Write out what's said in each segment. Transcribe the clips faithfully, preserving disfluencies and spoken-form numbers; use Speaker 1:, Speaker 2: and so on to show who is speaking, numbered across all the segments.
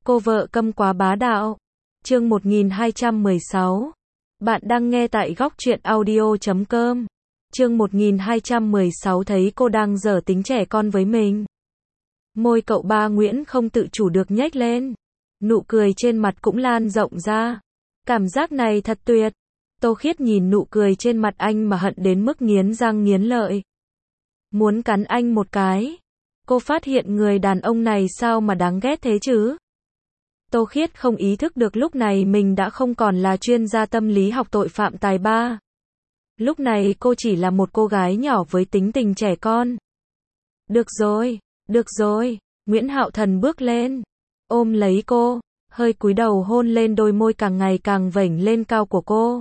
Speaker 1: Cô vợ câm quá bá đạo. Chương một nghìn hai trăm mười sáu. Bạn đang nghe tại góc truyện audio chấm com. Chương một nghìn hai trăm mười sáu thấy cô đang giở tính trẻ con với mình. Môi cậu ba Nguyễn không tự chủ được nhếch lên. Nụ cười trên mặt cũng lan rộng ra. Cảm giác này thật tuyệt. Tô Khiết nhìn nụ cười trên mặt anh mà hận đến mức nghiến răng nghiến lợi. Muốn cắn anh một cái. Cô phát hiện người đàn ông này sao mà đáng ghét thế chứ? Tô Khiết không ý thức được lúc này mình đã không còn là chuyên gia tâm lý học tội phạm tài ba. Lúc này cô chỉ là một cô gái nhỏ với tính tình trẻ con. Được rồi, được rồi, Nguyễn Hạo Thần bước lên, ôm lấy cô, hơi cúi đầu hôn lên đôi môi càng ngày càng vểnh lên cao của cô.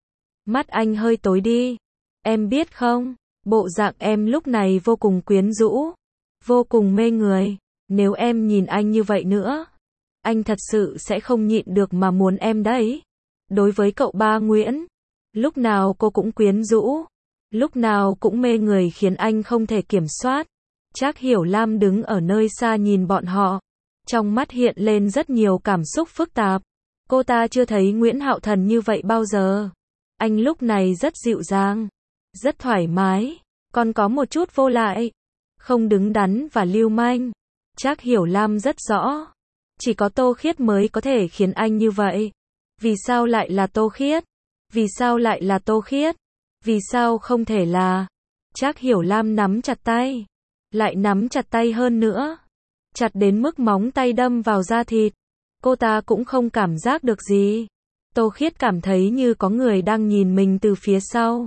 Speaker 1: Mắt anh hơi tối đi, em biết không, bộ dạng em lúc này vô cùng quyến rũ, vô cùng mê người, nếu em nhìn anh như vậy nữa, anh thật sự sẽ không nhịn được mà muốn em đấy. Đối với cậu ba Nguyễn, lúc nào cô cũng quyến rũ, lúc nào cũng mê người khiến anh không thể kiểm soát. Trác Hiểu Lam đứng ở nơi xa nhìn bọn họ, trong mắt hiện lên rất nhiều cảm xúc phức tạp. Cô ta chưa thấy Nguyễn Hạo Thần như vậy bao giờ. Anh lúc này rất dịu dàng, rất thoải mái, còn có một chút vô lại, không đứng đắn và lưu manh. Trác Hiểu Lam rất rõ, chỉ có Tô Khiết mới có thể khiến anh như vậy. Vì sao lại là Tô Khiết? Vì sao lại là Tô Khiết? Vì sao không thể là? Trác Hiểu Lam nắm chặt tay, lại nắm chặt tay hơn nữa, chặt đến mức móng tay đâm vào da thịt. Cô ta cũng không cảm giác được gì. Tô Khiết cảm thấy như có người đang nhìn mình từ phía sau.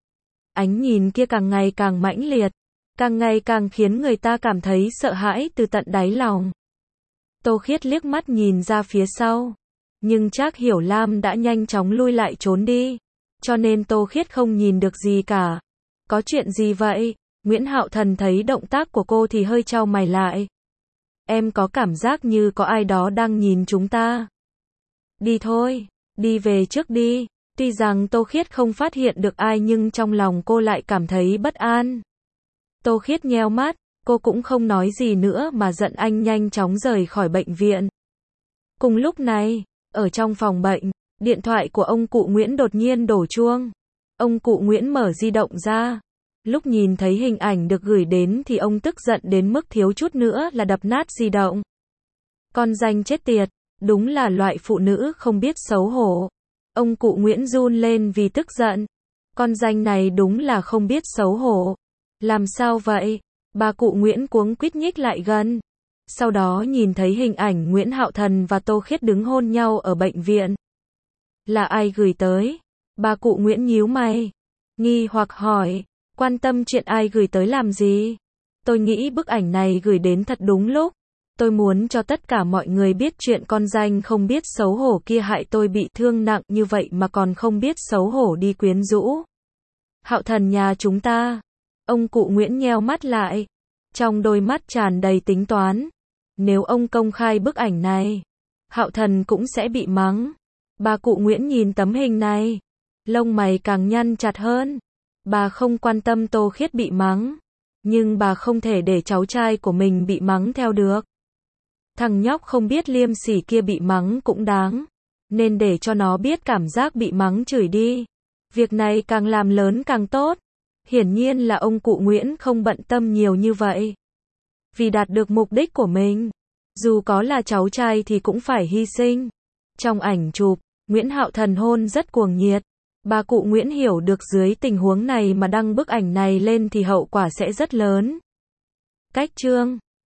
Speaker 1: Ánh nhìn kia càng ngày càng mãnh liệt, càng ngày càng khiến người ta cảm thấy sợ hãi từ tận đáy lòng. Tô Khiết liếc mắt nhìn ra phía sau, nhưng Trác Hiểu Lam đã nhanh chóng lui lại trốn đi, cho nên Tô Khiết không nhìn được gì cả. Có chuyện gì vậy? Nguyễn Hạo Thần thấy động tác của cô thì hơi chau mày lại. Em có cảm giác như có ai đó đang nhìn chúng ta. Đi thôi, đi về trước đi. Tuy rằng Tô Khiết không phát hiện được ai nhưng trong lòng cô lại cảm thấy bất an. Tô Khiết nheo mắt, cô cũng không nói gì nữa mà giận anh nhanh chóng rời khỏi bệnh viện. Cùng lúc này, ở trong phòng bệnh, điện thoại của ông cụ Nguyễn đột nhiên đổ chuông. Ông cụ Nguyễn mở di động ra. Lúc nhìn thấy hình ảnh được gửi đến thì ông tức giận đến mức thiếu chút nữa là đập nát di động. Con danh chết tiệt, đúng là loại phụ nữ không biết xấu hổ. Ông cụ Nguyễn run lên vì tức giận. Con danh này đúng là không biết xấu hổ. Làm sao vậy? Bà cụ Nguyễn cuống quýt nhích lại gần. Sau đó nhìn thấy hình ảnh Nguyễn Hạo Thần và Tô Khiết đứng hôn nhau ở bệnh viện. Là ai gửi tới? Bà cụ Nguyễn nhíu mày, nghi hoặc hỏi, quan tâm chuyện ai gửi tới làm gì? Tôi nghĩ bức ảnh này gửi đến thật đúng lúc. Tôi muốn cho tất cả mọi người biết chuyện con danh không biết xấu hổ kia hại tôi bị thương nặng như vậy mà còn không biết xấu hổ đi quyến rũ Hạo Thần nhà chúng ta. Ông cụ Nguyễn nheo mắt lại, trong đôi mắt tràn đầy tính toán. Nếu ông công khai bức ảnh này, Hạo Thần cũng sẽ bị mắng. Bà cụ Nguyễn nhìn tấm hình này, lông mày càng nhăn chặt hơn. Bà không quan tâm Tô Khiết bị mắng, nhưng bà không thể để cháu trai của mình bị mắng theo được. Thằng nhóc không biết liêm sỉ kia bị mắng cũng đáng, nên để cho nó biết cảm giác bị mắng chửi đi. Việc này càng làm lớn càng tốt. Hiển nhiên là ông cụ Nguyễn không bận tâm nhiều như vậy. Vì đạt được mục đích của mình, dù có là cháu trai thì cũng phải hy sinh. Trong ảnh chụp, Nguyễn Hạo Thần hôn rất cuồng nhiệt. Bà cụ Nguyễn hiểu được dưới tình huống này mà đăng bức ảnh này lên thì hậu quả sẽ rất lớn. Cách chương